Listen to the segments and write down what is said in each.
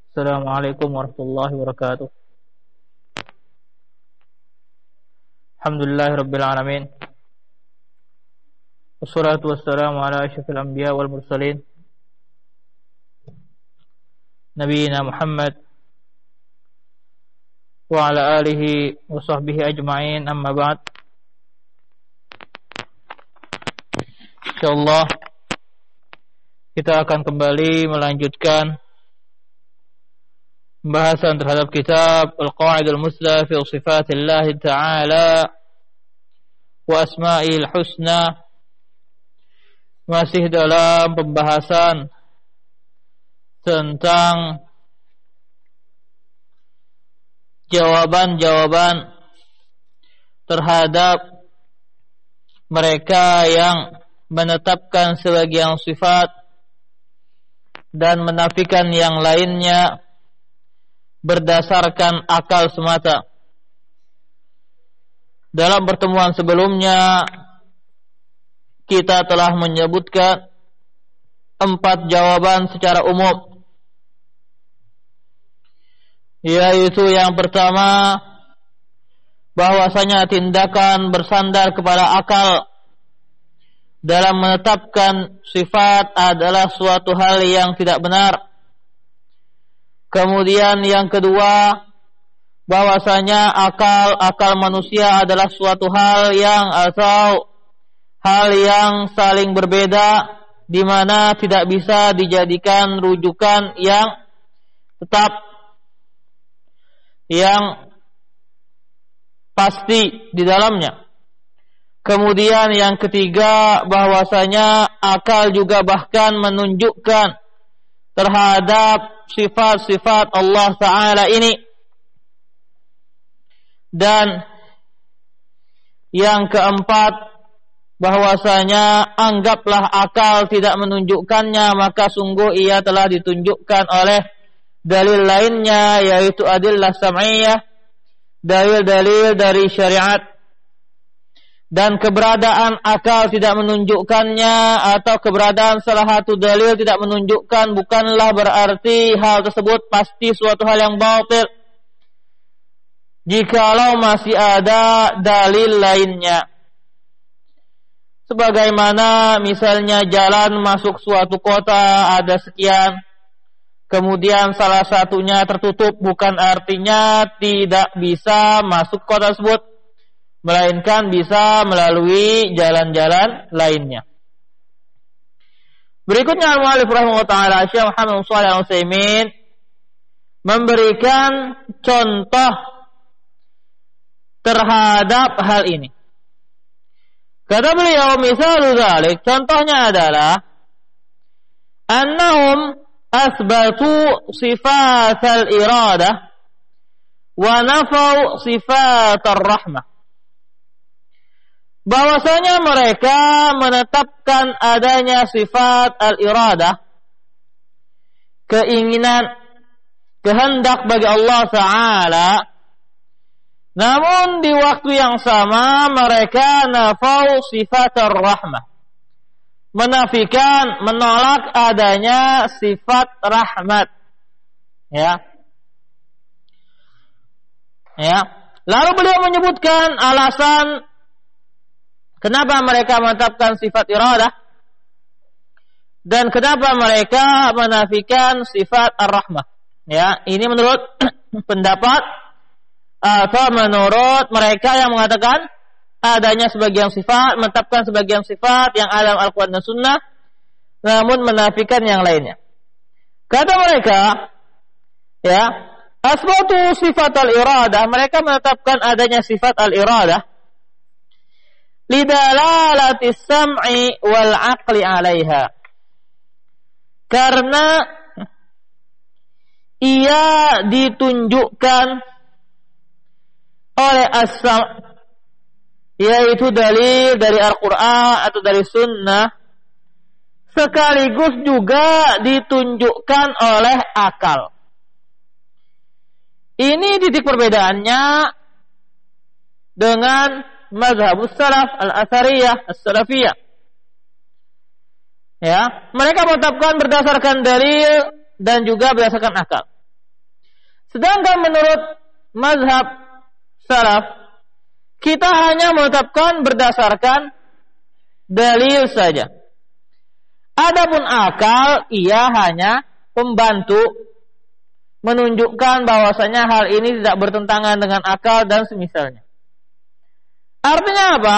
Assalamualaikum warahmatullahi wabarakatuh. Alhamdulillahirabbil alamin. Wassalatu wassalamu ala asyrafil anbiya wal mursalin. Nabiyina Muhammad wa ala alihi wa sahbihi ajma'in, amma ba'd. Insyaallah kita akan kembali melanjutkan pembahasan terhadap kitab Al-Qa'idul Musla fi Sifatillah Ta'ala wa Asma'il Husna. Masih dalam pembahasan tentang jawaban-jawaban terhadap mereka yang menetapkan sebagian sifat dan menafikan yang lainnya berdasarkan akal semata. Dalam pertemuan sebelumnya kita telah menyebutkan 4 jawaban secara umum, yaitu yang pertama, bahwasanya tindakan bersandar kepada akal dalam menetapkan sifat adalah suatu hal yang tidak benar. Kemudian yang kedua, bahwasanya akal manusia adalah suatu hal yang saling berbeda, di mana tidak bisa dijadikan rujukan yang tetap, yang pasti di dalamnya. Kemudian yang ketiga, bahwasanya akal juga bahkan menunjukkan terhadap sifat-sifat Allah Ta'ala ini. Dan yang keempat, bahwasanya anggaplah akal tidak menunjukkannya, maka sungguh ia telah ditunjukkan oleh dalil lainnya, yaitu adillah sam'iyah, dalil-dalil dari syariat. Dan keberadaan akal tidak menunjukkannya, atau keberadaan salah satu dalil tidak menunjukkan, bukanlah berarti hal tersebut pasti suatu hal yang batil, jikalau masih ada dalil lainnya. Sebagaimana misalnya jalan masuk suatu kota ada sekian, kemudian salah satunya tertutup, bukan artinya tidak bisa masuk kota tersebut, melainkan bisa melalui jalan-jalan lainnya. Berikutnya al-mu'allif rahimahullah ta'ala, Syekh Muhammad Shalih Al-Utsaimin memberikan contoh terhadap hal ini. Kata beliau, misalu dzalik, contohnya adalah annahum asbatu sifat al-iradah wa nafau sifat ar-rahmah. Bahwasanya mereka menetapkan adanya sifat al-iradah, keinginan, kehendak bagi Allah Ta'ala, namun di waktu yang sama mereka nafau sifat ar-rahmah, menafikan, menolak adanya sifat rahmat. Ya. Lalu beliau menyebutkan alasan kenapa mereka menetapkan sifat iradah dan kenapa mereka menafikan sifat ar-rahmah. Ya, ini menurut pendapat atau menurut mereka yang mengatakan adanya sebagian sifat, menetapkan sebagian sifat yang ada dalam Al-Quran dan Sunnah, namun menafikan yang lainnya. Kata mereka, ya, asbatu sifat al-iradah, mereka menetapkan adanya sifat al-iradah lidalalati sam'i wal aqli 'alaiha, karena ia ditunjukkan oleh as-sam', yaitu dalil dari Al-Qur'an atau dari Sunnah, sekaligus juga ditunjukkan oleh akal. Ini titik perbedaannya dengan mazhabus salaf al-athariyah, as-salafiyah. Ya, mereka menetapkan berdasarkan dalil dan juga berdasarkan akal. Sedangkan menurut mazhab salaf, kita hanya menetapkan berdasarkan dalil saja. Adapun akal, ia hanya pembantu menunjukkan bahwasanya hal ini tidak bertentangan dengan akal dan semisalnya. Artinya apa?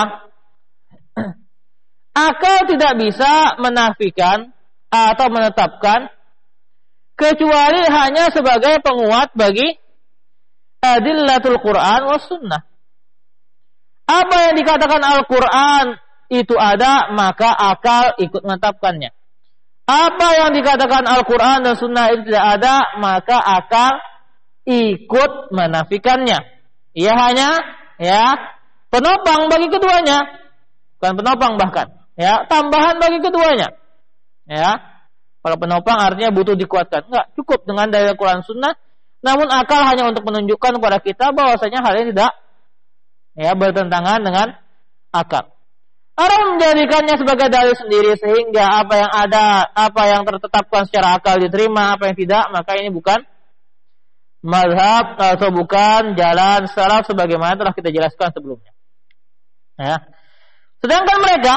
Akal tidak bisa menafikan atau menetapkan kecuali hanya sebagai penguat bagi adillatul Quran was sunnah. Apa yang dikatakan Al-Quran itu ada, maka akal ikut menetapkannya. Apa yang dikatakan Al-Quran dan sunnah itu tidak ada, maka akal ikut menafikannya. Ia hanya penopang bagi keduanya. Bukan penopang bahkan, tambahan bagi keduanya. Kalau penopang artinya butuh dikuatkan. Enggak, cukup dengan dalil Al-Quran sunnah. Namun akal hanya untuk menunjukkan kepada kita bahwasanya hal ini tidak bertentangan dengan akal. Orang menjadikannya sebagai dalil sendiri sehingga apa yang ada, apa yang tertetapkan secara akal diterima, apa yang tidak, maka ini bukan mazhab atau bukan jalan salaf sebagaimana telah kita jelaskan sebelumnya. Sedangkan mereka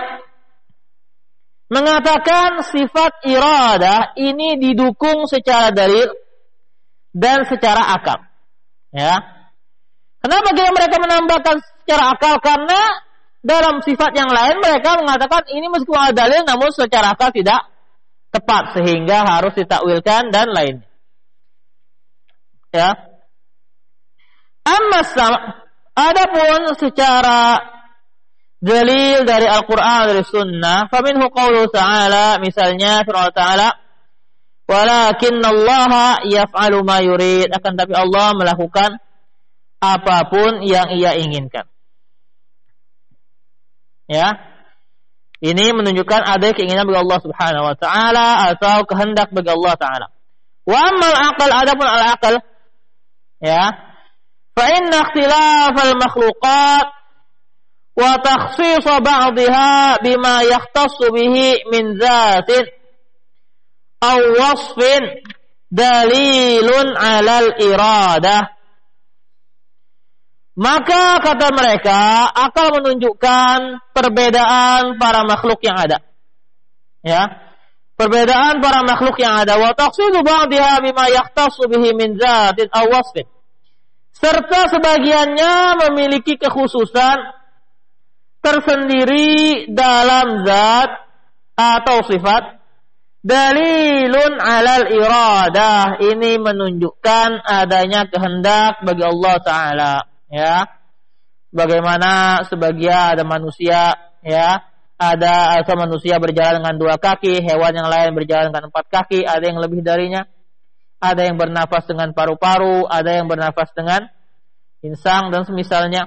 mengatakan sifat iradah ini didukung secara dalil dan secara akal. Kenapa mereka menambahkan secara akal? Karena dalam sifat yang lain mereka mengatakan ini meskipun ada dalil namun secara akal tidak tepat sehingga harus ditakwilkan dan lainnya. Adapun secara dalil dari Al-Quran dari Sunnah, faminhu qawluhu ta'ala, misalnya firman Ta'ala, walakinnallaha yaf'alu ma yurid, akan tapi Allah melakukan apapun yang ia inginkan. Ini menunjukkan ada keinginan bagi Allah Subhanahu wa taala atau kehendak bagi Allah taala. Wa ammal aqal, adapun al-aqal, fa inna ikhtilafal makhluqat wa takhsis ba'dihha bima yahtassu bihi min dzatin aw wasfin dalilun 'alal iradah. Maka kata mereka, akal menunjukkan perbedaan para makhluk yang ada. Perbedaan para makhluk yang ada. Wa taqsidu ba'dihha bima yahtassu bihi min dzatin aw wasfin. Serta sebagiannya memiliki kekhususan tersendiri dalam zat atau sifat. Dalilun 'alal iradah. Ini menunjukkan adanya kehendak bagi Allah taala. Bagaimana sebagian ada manusia, ada atau manusia berjalan dengan 2 kaki, hewan yang lain berjalan dengan 4 kaki, ada yang lebih darinya, ada yang bernafas dengan paru-paru, ada yang bernafas dengan insang dan semisalnya.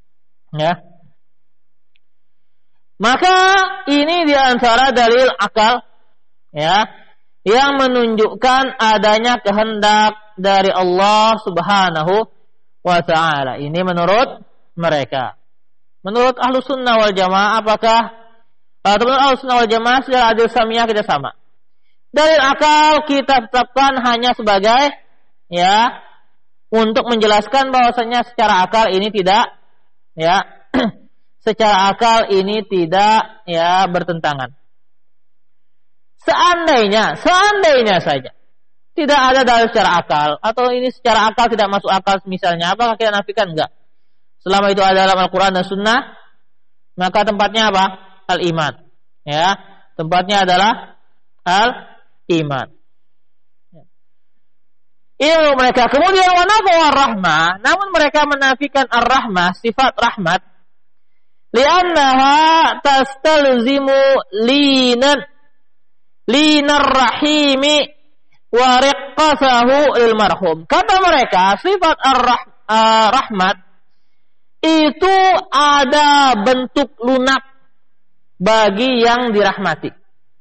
Maka ini di antara dalil akal, yang menunjukkan adanya kehendak dari Allah Subhanahu wa ta'ala. Ini menurut mereka. Menurut ahlu sunnah wal jamaah, apakah menurut ahlu sunnah wal jamaah secara adil samiyah kita sama? Dalil akal kita tetapkan hanya sebagai untuk menjelaskan bahwasanya secara akal ini tidak secara akal ini tidak bertentangan. Seandainya saja tidak ada dalil secara akal, atau ini secara akal tidak masuk akal misalnya, apakah kita nafikan? Enggak. Selama itu ada dalam Al-Quran dan Sunnah, maka tempatnya apa? Al-iman. Tempatnya adalah al-iman. Ini mereka. Kemudian wa nafu ar-rahmah, namun mereka menafikan ar-rahmah, sifat rahmat, li'annaha tastalzimu linar rahimi wa riqqasahu lil marhum. Kata mereka, sifat rahmat itu ada bentuk lunak bagi yang dirahmati.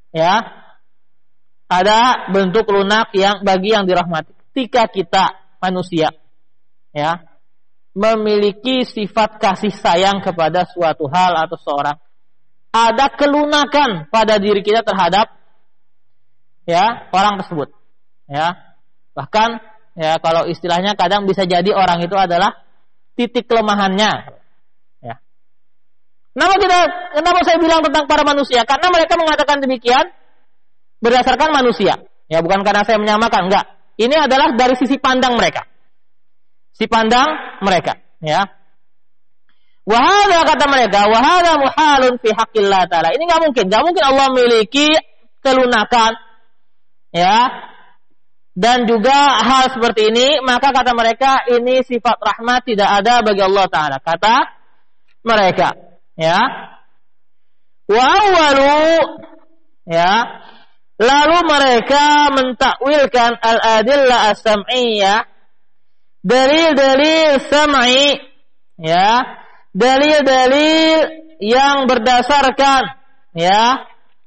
Ada bentuk lunak yang bagi yang dirahmati. Ketika kita manusia memiliki sifat kasih sayang kepada suatu hal atau seorang, ada kelunakan pada diri kita terhadap orang tersebut. Bahkan Ya, kalau istilahnya kadang bisa jadi orang itu adalah titik kelemahannya. Ya. Kenapa saya bilang tentang para manusia? Karena mereka mengatakan demikian berdasarkan manusia. Ya, bukan karena saya menyamakan, enggak. Ini adalah dari sisi pandang mereka. Sisi pandang mereka, ya. Wahada kata mereka, wahada muhalun fi haqqillah ta'ala. Ini enggak mungkin Allah memiliki kelunakan, ya. Dan juga hal seperti ini, maka kata mereka ini sifat rahmat tidak ada bagi Allah Ta'ala. Kata mereka, ya. Wa awwalu, ya. Lalu mereka mentakwilkan al-adillah as-sam'iyyah, dalil-dalil sam'i, ya. Dalil-dalil yang berdasarkan, ya,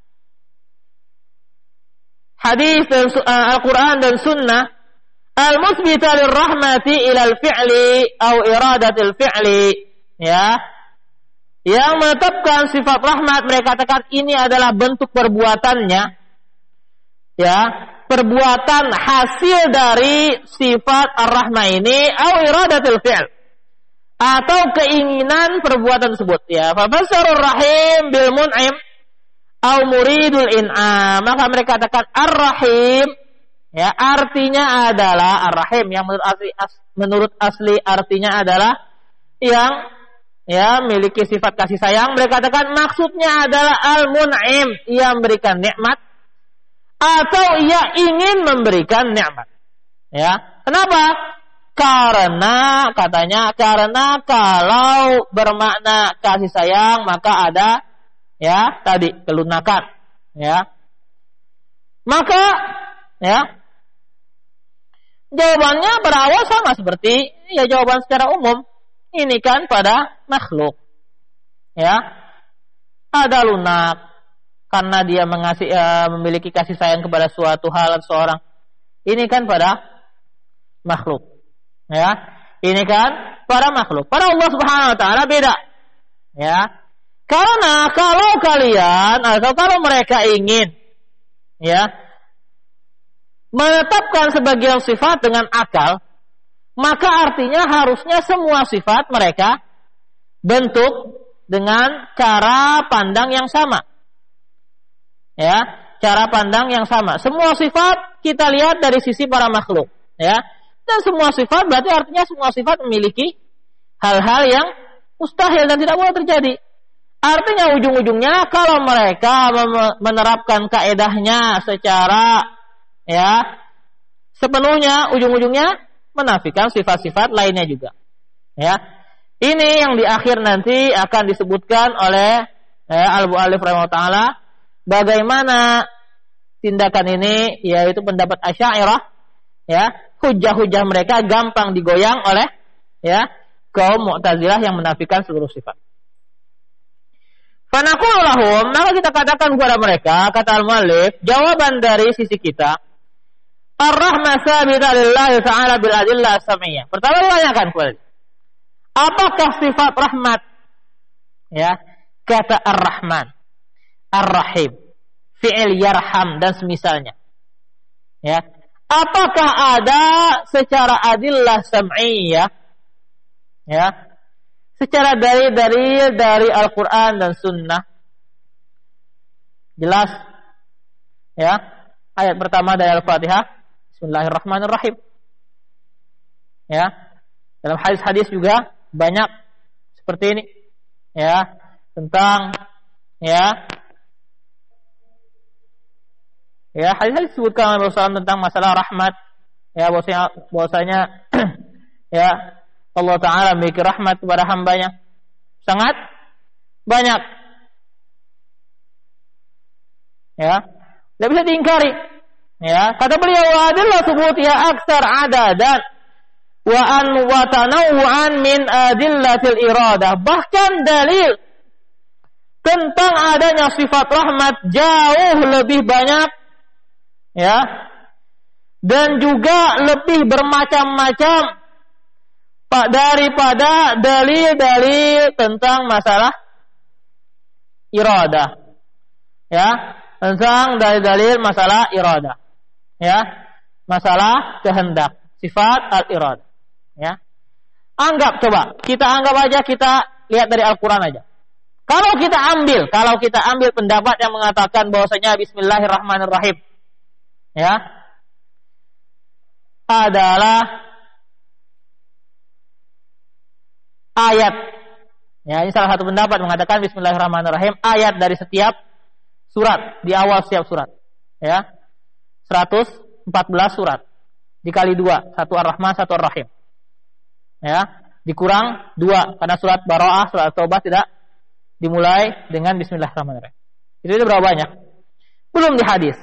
hadis dan Al-Quran dan Sunnah al-musbita lirrahmati ilal fi'li atau iradatil fi'li, ya, yang menetapkan sifat rahmat. Mereka katakan ini adalah bentuk perbuatannya, ya, perbuatan hasil dari sifat ar-rahmah ini atau iradatil fi'l, atau keinginan perbuatan tersebut, ya. Fa basarur rahim bil mun'im au muridul in'am, maka mereka katakan ar-rahim, ya, artinya adalah ar-rahim yang menurut asli artinya adalah yang, ya, memiliki sifat kasih sayang. Mereka katakan maksudnya adalah al-mun'im, yang memberikan nikmat atau ia ingin memberikan nikmat, ya. Kenapa? Karena katanya kalau bermakna kasih sayang maka ada, ya, tadi kelunakan, ya. Maka, ya, jawabannya berawal sama seperti, ya, jawaban secara umum. Ini kan pada makhluk, ya. Ada lunak karena dia memiliki kasih sayang kepada suatu hal atau seorang. Ini kan pada makhluk, ya. Ini kan pada makhluk. Pada Allah Subhanahu wa taala beda, ya. Karena kalau kalian atau kalau mereka ingin, ya, menetapkan sebagian sifat dengan akal, maka artinya harusnya semua sifat mereka bentuk dengan cara pandang yang sama, ya, cara pandang yang sama. Semua sifat kita lihat dari sisi para makhluk, ya, dan semua sifat berarti artinya semua sifat memiliki hal-hal yang mustahil dan tidak boleh terjadi. Artinya ujung-ujungnya kalau mereka menerapkan kaedahnya secara, ya, sepenuhnya, ujung-ujungnya menafikan sifat-sifat lainnya juga, ya. Ini yang di akhir nanti akan disebutkan oleh Al-Mu'allif rahimahullah ta'ala bagaimana tindakan ini, yaitu pendapat Asy'ariyah, ya, hujah-hujah mereka gampang digoyang oleh, ya, kaum Mu'tazilah yang menafikan seluruh sifat. Fanaqulu lahum, maka kita katakan kepada mereka, kata al-muallif, jawaban dari sisi kita, ar-rahmah sabita lillahi ta'ala bil adillah as-sam'iyyah. Pertama ditanyakan kepada, apakah sifat rahmat, ya, kata ar-rahman, ar-rahim, fi'il yarham dan semisalnya, ya, apakah ada secara adillah sam'iyyah, ya, secara dalil dari Al-Quran dan Sunnah? Jelas, ya. Ayat pertama dari Al-Fatihah, Bismillahirrahmanirrahim, ya. Dalam hadis-hadis juga banyak seperti ini, ya, tentang, ya, hadis-hadis disebutkan oleh Rasulullah tentang masalah rahmat, ya, bahwasanya ya, Allah Ta'ala memiliki rahmat kepada hambanya sangat banyak, ya, tidak bisa diingkari, ya. Kata beliau, wa adillah subutiha aksar adadan wa tanawu'an min adillatil iradah. Bahkan dalil tentang adanya sifat rahmat jauh lebih banyak, ya, dan juga lebih bermacam-macam daripada dalil-dalil tentang masalah iradah, ya, tentang dalil-dalil masalah iradah, ya, masalah kehendak. sifat al-iradah. Ya. Coba kita anggap aja, kita lihat dari Al-Quran aja. Kalau kita ambil pendapat yang mengatakan bahwasanya Bismillahirrahmanirrahim, ya, adalah ayat. Ya, ini salah satu pendapat mengatakan Bismillahirrahmanirrahim ayat dari setiap surat, di awal setiap surat. Ya. 114 surat. Dikali 2, satu Ar-Rahman, satu Ar-Rahim. Ya, dikurang 2 karena surat Bara'ah, surat Taubah tidak dimulai dengan Bismillahirrahmanirrahim. Itu berapa banyak? Belum di hadis.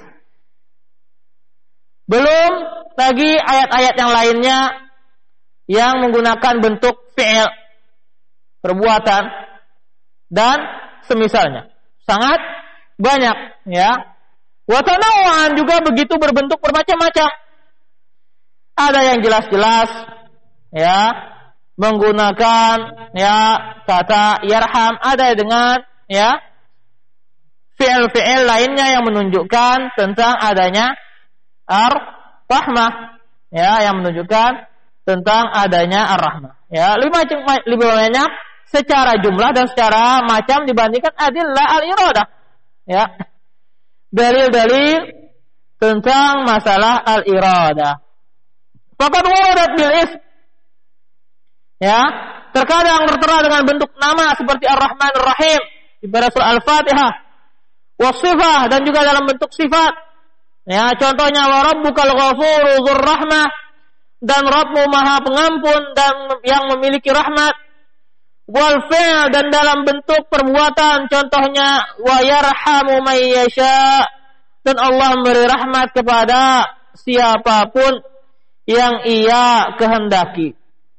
Belum lagi ayat-ayat yang lainnya yang menggunakan bentuk fi'il, perbuatan dan semisalnya. Sangat banyak, ya. Wa tanawwu'an juga begitu, berbentuk bermacam-macam. Ada yang jelas-jelas, ya, menggunakan, ya, kata yarham, ada dengan, ya, fi'il-fi'il lainnya yang menunjukkan tentang adanya ar-rahmah, ya, yang menunjukkan tentang adanya ar-rahmah. Ya, lebih banyak secara jumlah dan secara macam dibandingkan adillah al-iradah. Ya. Dalil-dalil tentang masalah al-iradah. Faqad waradat bil ism. Ya, terkadang tertera dengan bentuk nama seperti Ar-Rahman Ar-Rahim di surah Al-Fatihah. Wasifah, dan juga dalam bentuk sifat. Ya, contohnya wa rabbukal ghafuru dzur rahmah, dan Rabbmu Maha Pengampun dan yang memiliki rahmat. Wal fi'l, dan dalam bentuk perbuatan, contohnya wa yarhamu may yasha, dan Allah memberi rahmat kepada siapapun yang Ia kehendaki.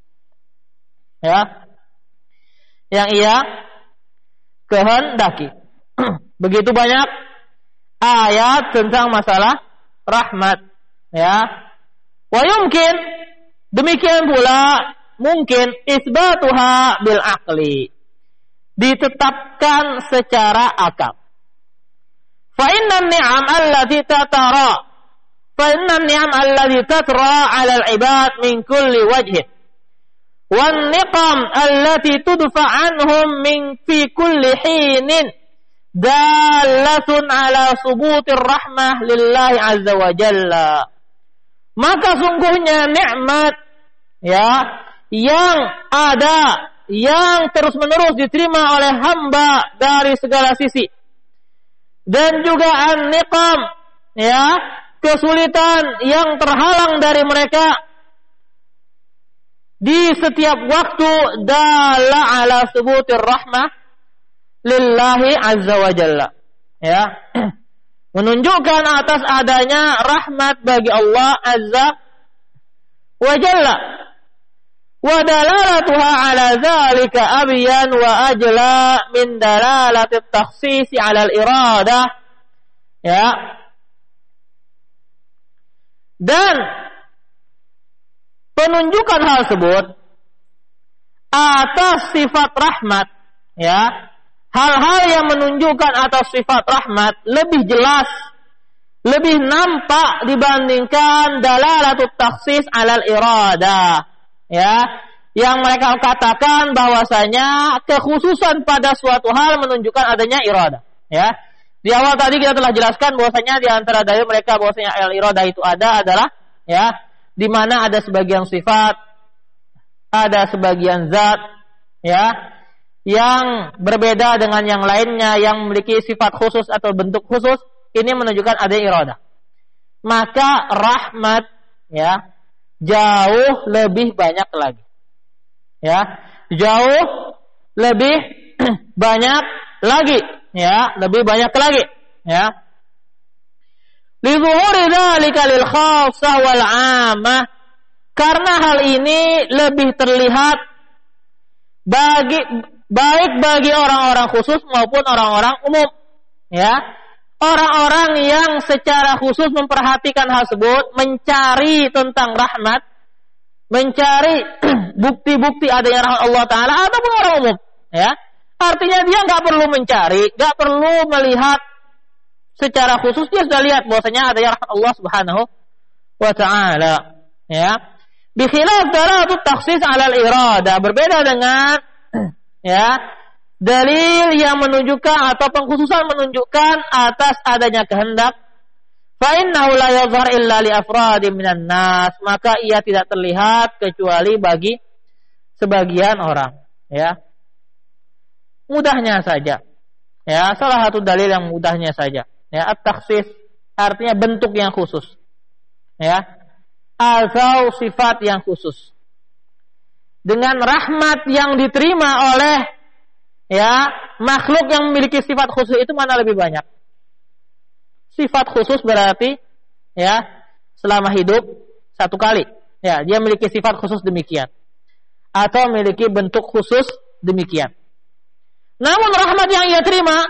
Ya. Yang Ia kehendaki. Begitu banyak ayat tentang masalah rahmat, ya. Wa yumkin, demikian pula mungkin isbatuha bil aqli, ditetapkan secara akal. Fa inna ni'am allati tatara 'ala al-'ibad min kulli wajhin, wan niqam allati tudfa 'anhum min fi kulli hinin dalatun 'ala subutir rahmah lillahi 'azza wa jalla. Maka sungguhnya nikmat, ya, yang ada, yang terus-menerus diterima oleh hamba dari segala sisi, dan juga an-niqam, ya, kesulitan yang terhalang dari mereka di setiap waktu, dalla ala subutir rahmah lillahi azza wa jalla, ya, menunjukkan atas adanya rahmat bagi Allah azza wa jalla. Wa dalalatuha ala dzalika abyan wa ajla min dalalati at-takhsis ala al-iradah, ya. Dan penunjukan hal tersebut atas sifat rahmat, ya, hal-hal yang menunjukkan atas sifat rahmat lebih jelas, lebih nampak dibandingkan dalalatut takhsis alal iradah, ya, yang mereka katakan bahwasanya kekhususan pada suatu hal menunjukkan adanya iradah, ya. Di awal tadi kita telah jelaskan bahwasanya di antara dalil mereka bahwasanya al-iradah itu adalah, ya, di mana ada sebagian sifat, ada sebagian zat, ya, yang berbeda dengan yang lainnya yang memiliki sifat khusus atau bentuk khusus, ini menunjukkan adanya iradah. Maka rahmat, ya, jauh lebih banyak lagi. Ya, jauh lebih banyak lagi, ya, lebih banyak lagi, ya. Li zuhuri dzalika lil khassah wal 'ammah, karena hal ini lebih terlihat baik bagi orang-orang khusus maupun orang-orang umum, ya. Orang-orang yang secara khusus memperhatikan hal tersebut, mencari tentang rahmat, mencari bukti-bukti adanya rahmat Allah Ta'ala, ataupun orang umum, ya. Artinya dia nggak perlu mencari, nggak perlu melihat secara khusus, dia sudah lihat bahwasanya adanya rahmat Allah Subhanahu wa Ta'ala, ya. Bikhilaf dalatut takhsis 'ala al-iradah, berbeda dengan ya dalil yang menunjukkan atau pengkhususan menunjukkan atas adanya kehendak. Fa innahu la yadhhar illa li afradin minan nas, maka ia tidak terlihat kecuali bagi sebagian orang, ya. Mudahnya saja. Ya, salah satu dalil yang mudahnya saja. Ya, at-takhsis artinya bentuk yang khusus. Ya. Atau sifat yang khusus. Dengan rahmat yang diterima oleh ya, makhluk yang memiliki sifat khusus itu mana lebih banyak? Sifat khusus berarti ya selama hidup satu kali. Ya, dia memiliki sifat khusus demikian. Atau memiliki bentuk khusus demikian. Namun rahmat yang ia terima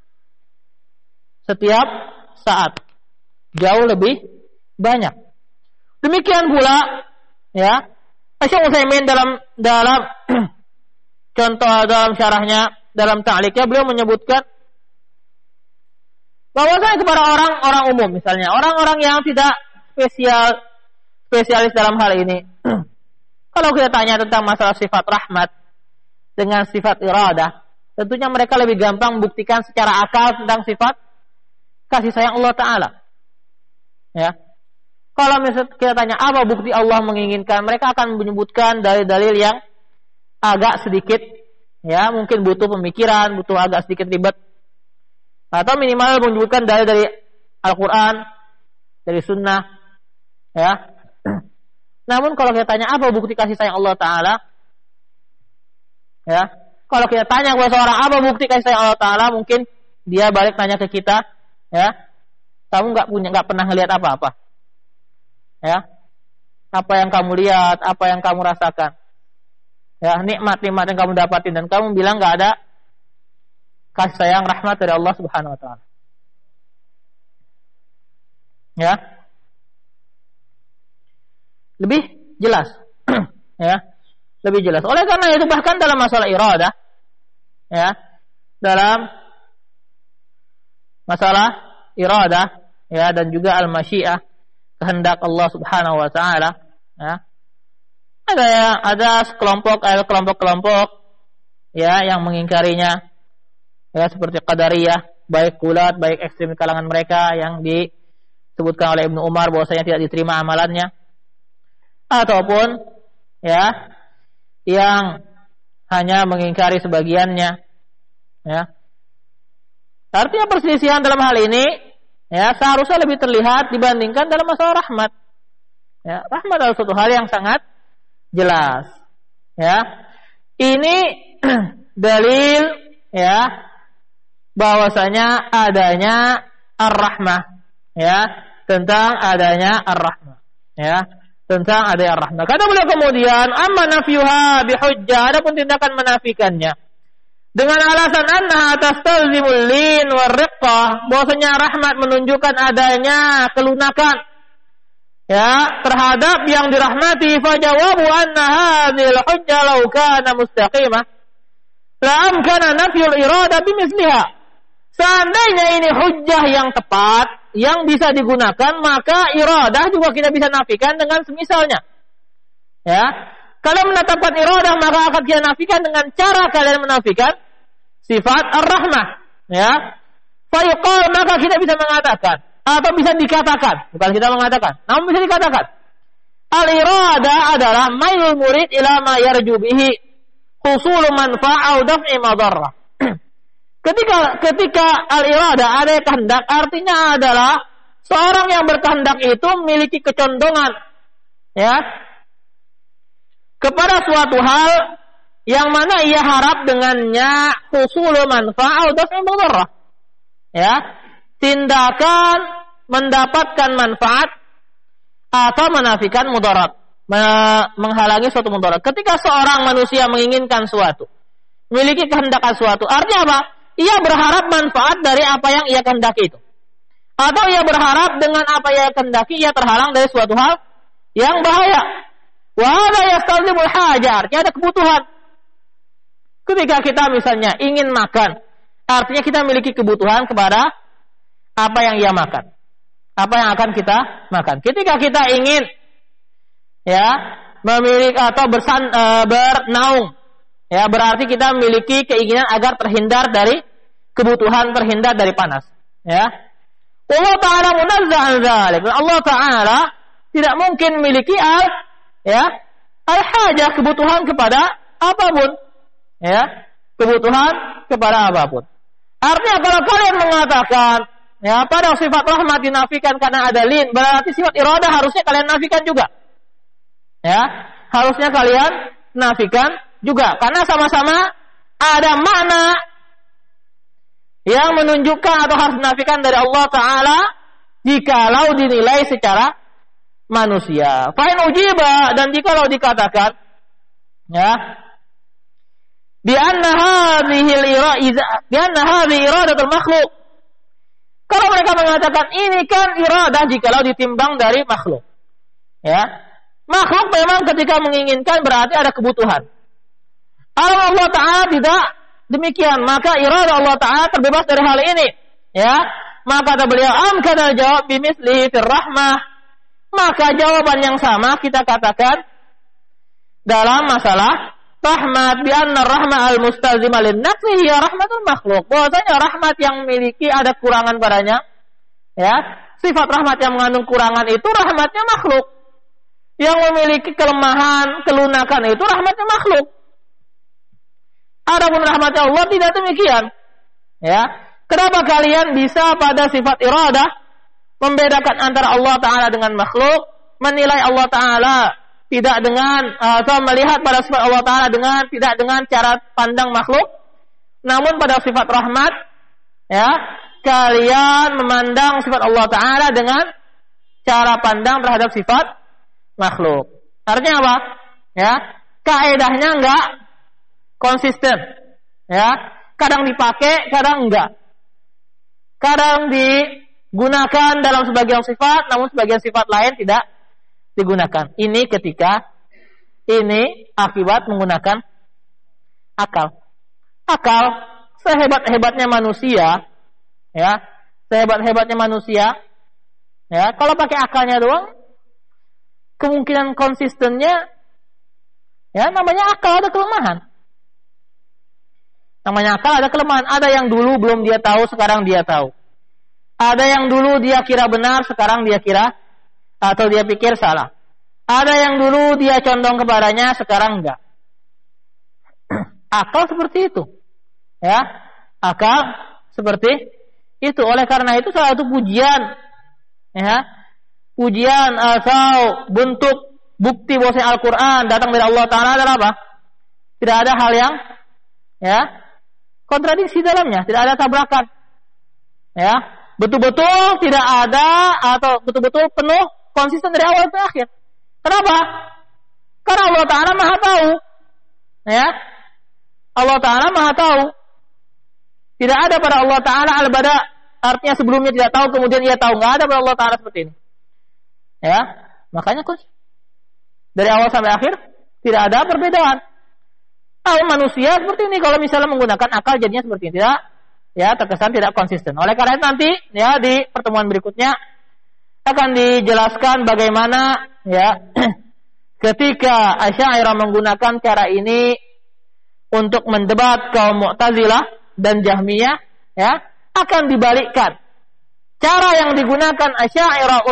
setiap saat jauh lebih banyak. Demikian pula ya Syekh Utsaimin dalam contoh dalam syarahnya, dalam ta'liqnya beliau menyebutkan bahwasanya kepada orang-orang umum, misalnya orang-orang yang tidak spesialis dalam hal ini, kalau kita tanya tentang masalah sifat rahmat dengan sifat iradah, tentunya mereka lebih gampang membuktikan secara akal tentang sifat kasih sayang Allah Ta'ala. Ya, kalau misalnya kita tanya apa bukti Allah menginginkan, mereka akan menyebutkan dalil-dalil yang agak sedikit, ya mungkin butuh pemikiran, butuh agak sedikit ribet. Atau minimal menyebutkan dari Al-Quran, dari Sunnah, ya. Namun kalau kita tanya apa bukti kasih sayang Allah Ta'ala, ya, kalau kita tanya kepada seorang apa bukti kasih sayang Allah Ta'ala, mungkin dia balik tanya ke kita, ya, kamu nggak pernah ngelihat apa-apa, ya, apa yang kamu lihat, apa yang kamu rasakan, ya, nikmat-nikmat yang kamu dapatin, dan kamu bilang nggak ada kasih sayang rahmat dari Allah Subhanahu wa taala. Ya. Lebih jelas. Ya. Lebih jelas. Oleh karena itu bahkan dalam masalah iradah, ya, dalam masalah iradah, ya, dan juga al-masyiah, kehendak Allah Subhanahu wa taala, ya. Ada kelompok-kelompok ya yang mengingkarinya. Ya, seperti Qadariyah, baik gulat, baik ekstrem kalangan mereka yang disebutkan oleh Ibnu Umar bahwasanya tidak diterima amalannya, ataupun ya yang hanya mengingkari sebagiannya. Ya, artinya perselisihan dalam hal ini ya seharusnya lebih terlihat dibandingkan dalam masalah rahmat. Ya, rahmat adalah suatu hal yang sangat jelas. Ya, ini dalil ya bahwasanya adanya ar-rahmah, ya, tentang adanya ar-rahmah, ya, tentang adanya ar-rahmah. Kata beliau kemudian, amma nafyuha bihujjah, adapun tindakan menafikannya dengan alasan annaha tastalzimul lin war-riqqah, bahwasanya rahmat menunjukkan adanya kelunakan, ya, terhadap yang dirahmati, fa jawabu anna hadhil hujjah law kana mustaqimah la amkana nafyul iradah bimisliha. Seandainya ini hujjah yang tepat, yang bisa digunakan, maka iradah juga kita bisa nafikan dengan semisalnya. Ya, kalau menetapkan iradah, maka akan kita nafikan dengan cara kalian menafikan sifat ar-rahmah. Ya, fayuqal, maka kita bisa mengatakan atau bisa dikatakan, bukan kita mengatakan, namun bisa dikatakan, al-iradah adalah mailul murid ila ma yarju bihi husul manfa'ah daf'i madarrah. Ketika al-iradah ada kehendak, artinya adalah seorang yang berkehendak itu memiliki kecondongan, ya, kepada suatu hal yang mana ia harap dengannya husul manfa'ah daf'i madarrah. Ya, tindakan mendapatkan manfaat atau menafikan mudarat, menghalangi suatu mudarat. Ketika seorang manusia menginginkan suatu, memiliki kehendak suatu, artinya apa? Ia berharap manfaat dari apa yang ia kehendaki itu. Atau ia berharap dengan apa yang ia kehendaki, ia terhalang dari suatu hal yang bahaya. Wa hadza yastalzimul hajah, artinya ada kebutuhan. Ketika kita misalnya ingin makan, artinya kita memiliki kebutuhan kepada apa yang ia makan, apa yang akan kita makan. Ketika kita ingin ya memiliki atau bernaung. Ya, berarti kita memiliki keinginan agar terhindar dari kebutuhan, terhindar dari panas. Ya. Allah Ta'ala munazzah an dzalik. Allah Ta'ala tidak mungkin memiliki al-hajah, kebutuhan kepada apapun. Ya, kebutuhan kepada apapun. Artinya kalau kalian mengatakan pada sifat rahmat dinafikan karena ada lin, berarti sifat iradah harusnya kalian nafikan juga. Ya, harusnya kalian nafikan juga karena sama-sama ada makna yang menunjukkan atau harus dinafikan dari Allah Ta'ala jikalau dinilai secara manusia. Fa'in ujiba, dan jikalau dikatakan bi anna hadhihi iradatul makhluk. Kalau mereka mengatakan ini kan iradah jikalau ditimbang dari makhluk. Ya. Makhluk memang ketika menginginkan berarti ada kebutuhan. Allah Ta'ala tidak demikian, maka iradah Allah Ta'ala terbebas dari hal ini. Ya. Maka kata beliau, amkana jawab bimithlihi fir rahmah. Maka jawaban yang sama kita katakan dalam masalah rahmat, bi anna rahmah al-mustazimah lin-naqsi hiya rahmatul makhluk. Bahwasanya rahmat yang memiliki ada kurangan padanya, ya. Sifat rahmat yang mengandung kurangan itu rahmatnya makhluk. Yang memiliki kelemahan, kelunakan itu rahmatnya makhluk. Adapun rahmatnya Allah tidak demikian. Ya. Kenapa kalian bisa pada sifat iradah membedakan antara Allah Ta'ala dengan makhluk, menilai Allah Ta'ala tidak dengan atau melihat pada sifat Allah Ta'ala tidak dengan cara pandang makhluk, namun pada sifat rahmat, ya, kalian memandang sifat Allah Ta'ala dengan cara pandang terhadap sifat makhluk. Artinya apa? Ya, kaedahnya enggak konsisten. Ya, kadang dipakai, kadang enggak. Kadang digunakan dalam sebagian sifat, namun sebagian sifat lain tidak digunakan. Ini akibat menggunakan akal. Akal sehebat-hebatnya manusia, ya, sehebat-hebatnya manusia, ya, kalau pakai akalnya doang, kemungkinan konsistennya, ya, namanya akal ada kelemahan. Namanya akal ada kelemahan. Ada yang dulu belum dia tahu, sekarang dia tahu. Ada yang dulu dia kira benar, sekarang dia kira atau dia pikir salah. Ada yang dulu dia condong kepadanya, sekarang enggak. Akal seperti itu. Ya, akal seperti itu. Oleh karena itu salah satu pujian, ya, pujian atau bentuk bukti bahwa Al-Quran datang dari Allah Ta'ala adalah apa? Tidak ada hal yang, ya, kontradiksi dalamnya, tidak ada tabrakan. Ya, betul-betul tidak ada atau betul-betul penuh konsisten dari awal sampai akhir. Kenapa? Karena Allah Ta'ala Maha tahu. Ya, Allah Ta'ala Maha tahu. Tidak ada pada Allah Ta'ala al-bada, artinya sebelumnya tidak tahu kemudian ia tahu. Enggak ada pada Allah Ta'ala seperti ini. Ya, makanya dari awal sampai akhir tidak ada perbedaan. Manusia seperti ini, kalau misalnya menggunakan akal jadinya seperti ini, tidak, ya, terkesan tidak konsisten. Oleh karena itu nanti, ya, di pertemuan berikutnya akan dijelaskan bagaimana, ya, ketika Asy'ariyah menggunakan cara ini untuk mendebat kaum Mu'tazilah dan Jahmiyah, ya, akan dibalikkan. Cara yang digunakan Asy'ariyah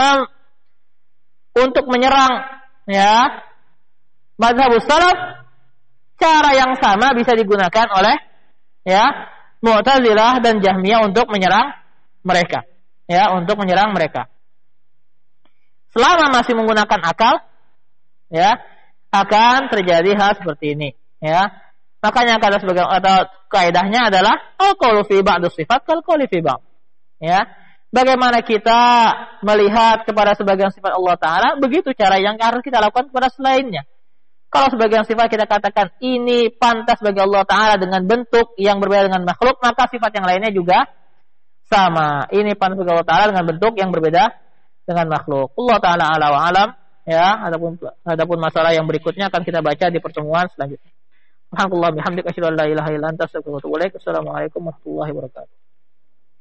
untuk menyerang, ya, mazhabus salaf, cara yang sama bisa digunakan oleh, ya, Mu'tazilah dan Jahmiyah untuk menyerang mereka, ya, untuk menyerang mereka. Selama masih menggunakan akal, ya, akan terjadi hal seperti ini, ya. Makanya kata sebagai atau kaidahnya adalah al-qaulu fi ba'd sifat kal qauli fi ba'd. Ya. Bagaimana kita melihat kepada sebagian sifat Allah Ta'ala, begitu cara yang harus kita lakukan kepada selainnya. Kalau sebagian sifat kita katakan ini pantas bagi Allah Ta'ala dengan bentuk yang berbeda dengan makhluk, maka sifat yang lainnya juga sama. Ini pantas bagi Allah Ta'ala dengan bentuk yang berbeda dengan makhluk. Allah Ta'ala ala wa alam. Ya, adapun masalah yang berikutnya akan kita baca di pertemuan selanjutnya. Alhamdulillah bihamdika asyhadu an la ilaha illa anta astaghfiruka wa atubu ilaik. Assalamualaikum warahmatullahi wabarakatuh.